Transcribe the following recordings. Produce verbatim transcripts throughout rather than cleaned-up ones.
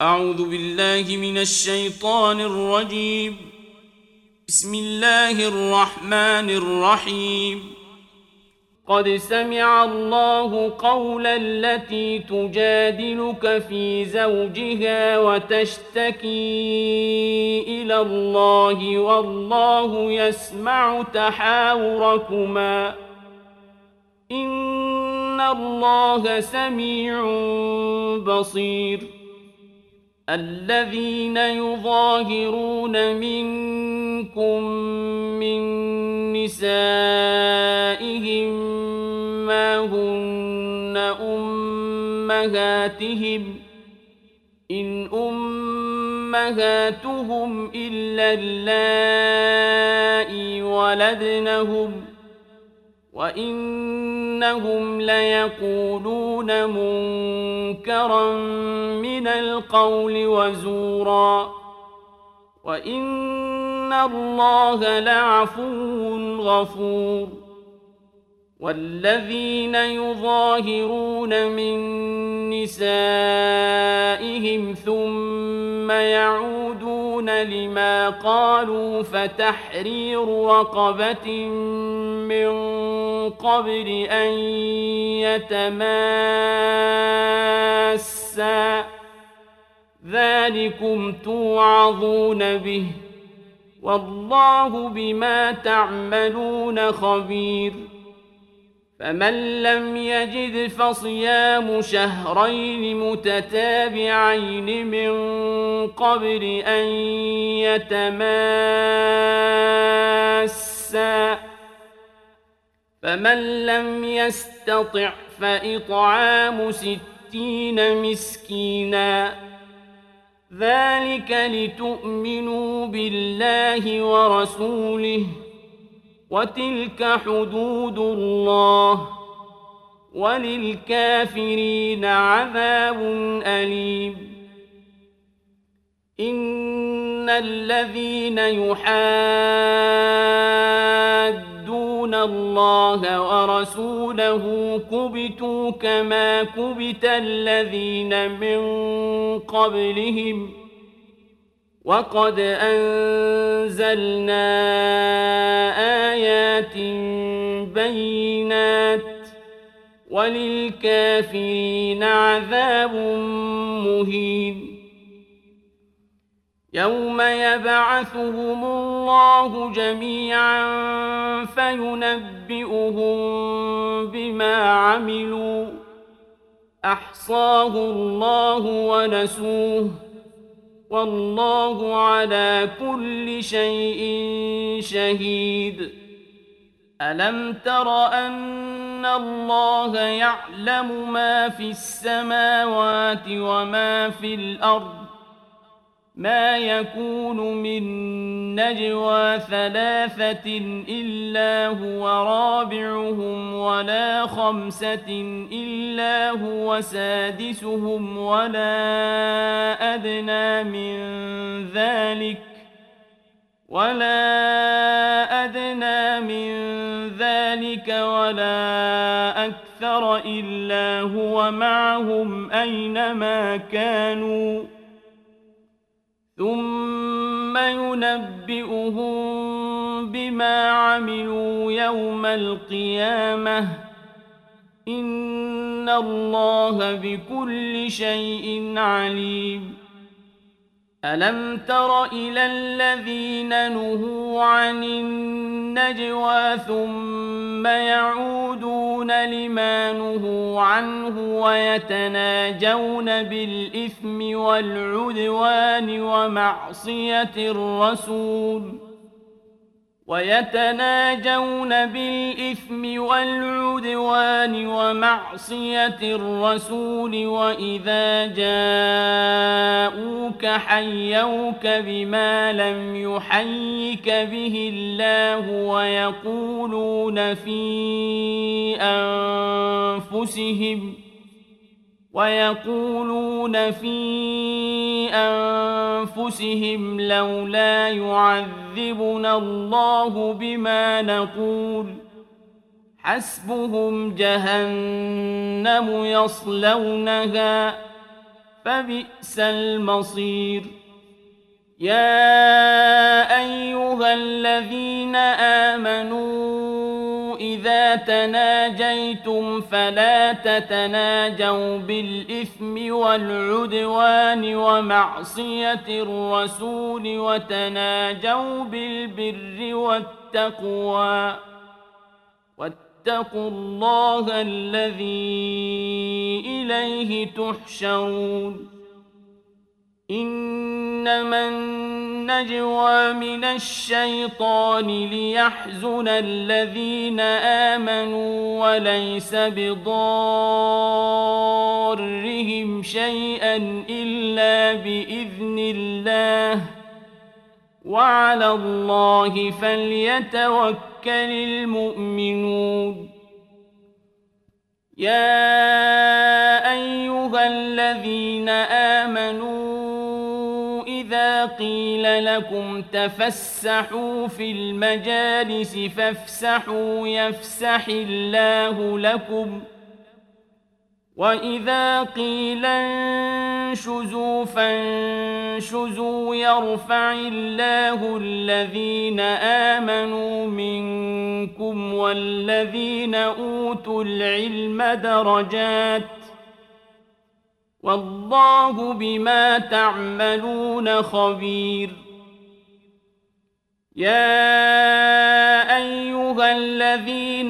أعوذ بالله من الشيطان الرجيم. بسم الله الرحمن الرحيم. قد سمع الله قول التي تجادلك في زوجها وتشتكي إلى الله والله يسمع تحاوركما إن الله سميع بصير. الذين يظاهرون منكم من نسائهم ما هن أمهاتهم إن أمهاتهم إلا اللائي ولدنهم وإنهم ليقولون منكرا من القول وزورا وإن الله لعفو غفور. والذين يظاهرون من نسائهم ثم يعودون لما قالوا فتحرير رقبة من قبل أن يتماسا ذلكم توعظون به والله بما تعملون خبير. فمن لم يجد فصيام شهرين متتابعين من قبل أن يتماسا فمن لم يستطع فإطعام ستين مسكينا ذلك لتؤمنوا بالله ورسوله وتلك حدود الله وللكافرين عذاب أليم. إن الذين يحادون الله ورسوله كبتوا كما كبت الذين من قبلهم وقد أنزلنا آيات بينات وللكافرين عذاب مهين. يوم يبعثهم الله جميعا فينبئهم بما عملوا أحصاه الله ونسوه والله على كل شيء شهيد. ألم تر أن الله يعلم ما في السماوات وما في الأرض ما يكون من نجوى ثلاثة إلا هو رابعهم ولا خمسة إلا هو سادسهم ولا أدنى من ذلك ولا أدنى من ذلك ولا أكثر إلا هو معهم أينما كانوا ثم ينبئهم بما عملوا يوم القيامة إن الله بكل شيء عليم. ألم تر إلى الذين نهوا عن النجوى ثم يعودون لما نهوا عنه ويتناجون بالإثم والعدوان ومعصية الرسول ويتناجون بالإثم والعدوان ومعصية الرسول وإذا جاءوك حيوك بما لم يحيك به الله ويقولون في أنفسهم ويقولون في أنفسهم لولا يعذبنا الله بما نقول حسبهم جهنم يصلونها فبئس المصير. يا أيها الذين آمنوا إذا تناجيتم فلا تتناجوا بالإثم والعدوان ومعصية الرسول وتناجوا بالبر والتقوى واتقوا الله الذي إليه تحشرون. إنما النجوى من الشيطان ليحزن الذين آمنوا وليس بضارهم شيئا إلا بإذن الله وعلى الله فليتوكل المؤمنون. يا أيها الذين آمنوا إذا قيل لكم تفسحوا في المجالس فافسحوا يفسح الله لكم وإذا قيل انشزوا فانشزوا يرفع الله الذين آمنوا منكم والذين أوتوا العلم درجات والله بما تعملون خبير. يا أيها الذين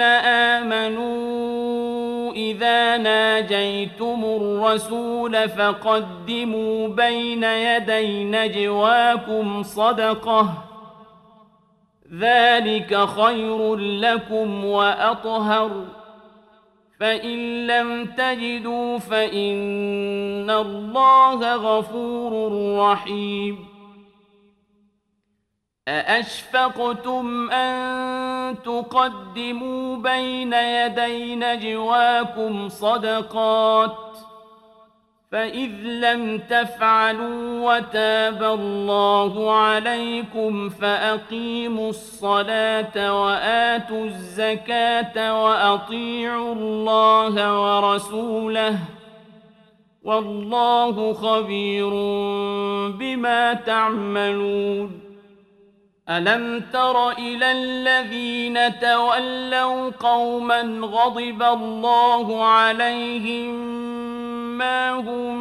آمنوا إذا ناجيتم الرسول فقدموا بين يدي نجواكم صدقة ذلك خير لكم وأطهر فإن لم تجدوا فإن الله غفور رحيم. أأشفقتم أن تقدموا بين يدي نجواكم صدقات فإذ لم تفعلوا وتاب الله عليكم فأقيموا الصلاة وآتوا الزكاة وأطيعوا الله ورسوله والله خبير بما تعملون. ألم تر إلى الذين تولوا قوما غضب الله عليهم ما هم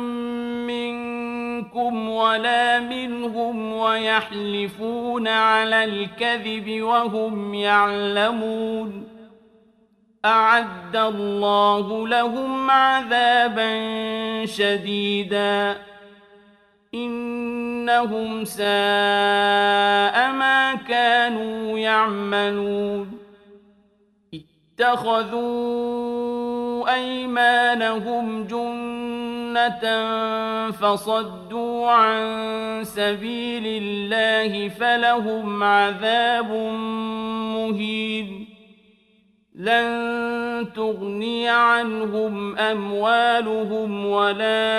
منكم ولا منهم ويحلفون على الكذب وهم يعلمون أعد الله لهم عذابا شديدا إنهم ساء ما كانوا يعملون. اتخذوا أيمانهم جنة فصدوا عن سبيل الله فلهم عذاب مهين. لن تغني عنهم أموالهم ولا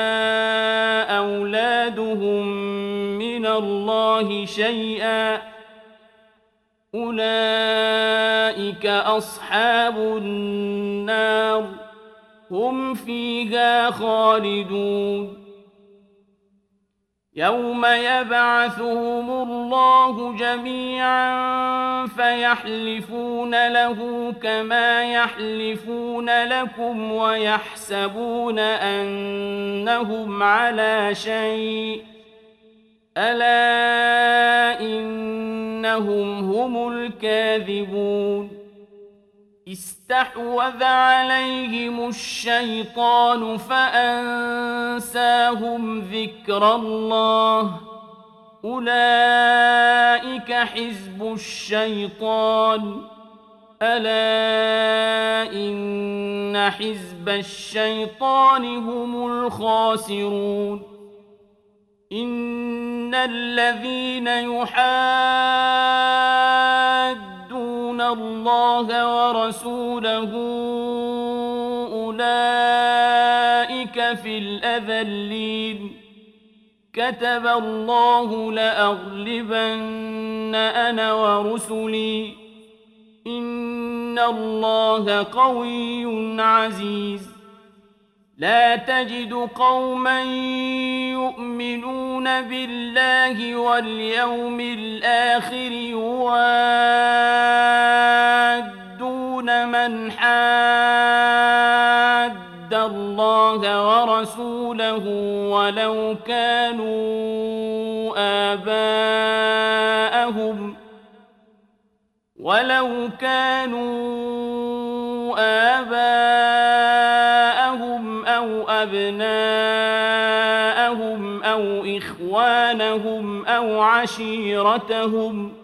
أولادهم من الله شيئا أولئك أصحاب النار هم فيها خالدون. يوم يبعثهم الله جميعا فيحلفون له كما يحلفون لكم ويحسبون أنهم على شيء ألا إنهم هم الكاذبون. استحوذ عليهم الشيطان فأنساهم ذكر الله أولئك حزب الشيطان ألا إن حزب الشيطان هم الخاسرون. إن الذين يحادون الله ورسوله أولئك في الأذلين كتب الله لأغلبن أنا ورسلي إن الله قوي عزيز. لا تجد قوما يؤمنون بالله واليوم الآخر يوادون من حاد الله ورسوله ولو كانوا آباءهم ولو كانوا آباءهم أو أبناءهم أو إخوانهم أو عشيرتهم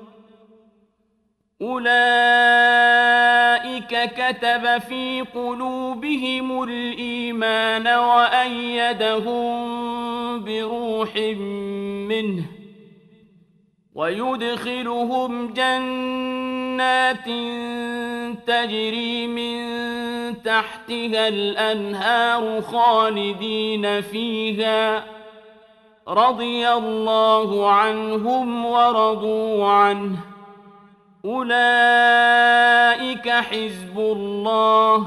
أولئك كتب في قلوبهم الإيمان وأيدهم بروح منه ويدخلهم جنات تجري من تحتها الأنهار خالدين فيها رضي الله عنهم ورضوا عنه أولئك حزب الله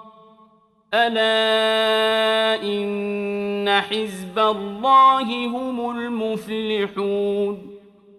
ألا إن حزب الله هم المفلحون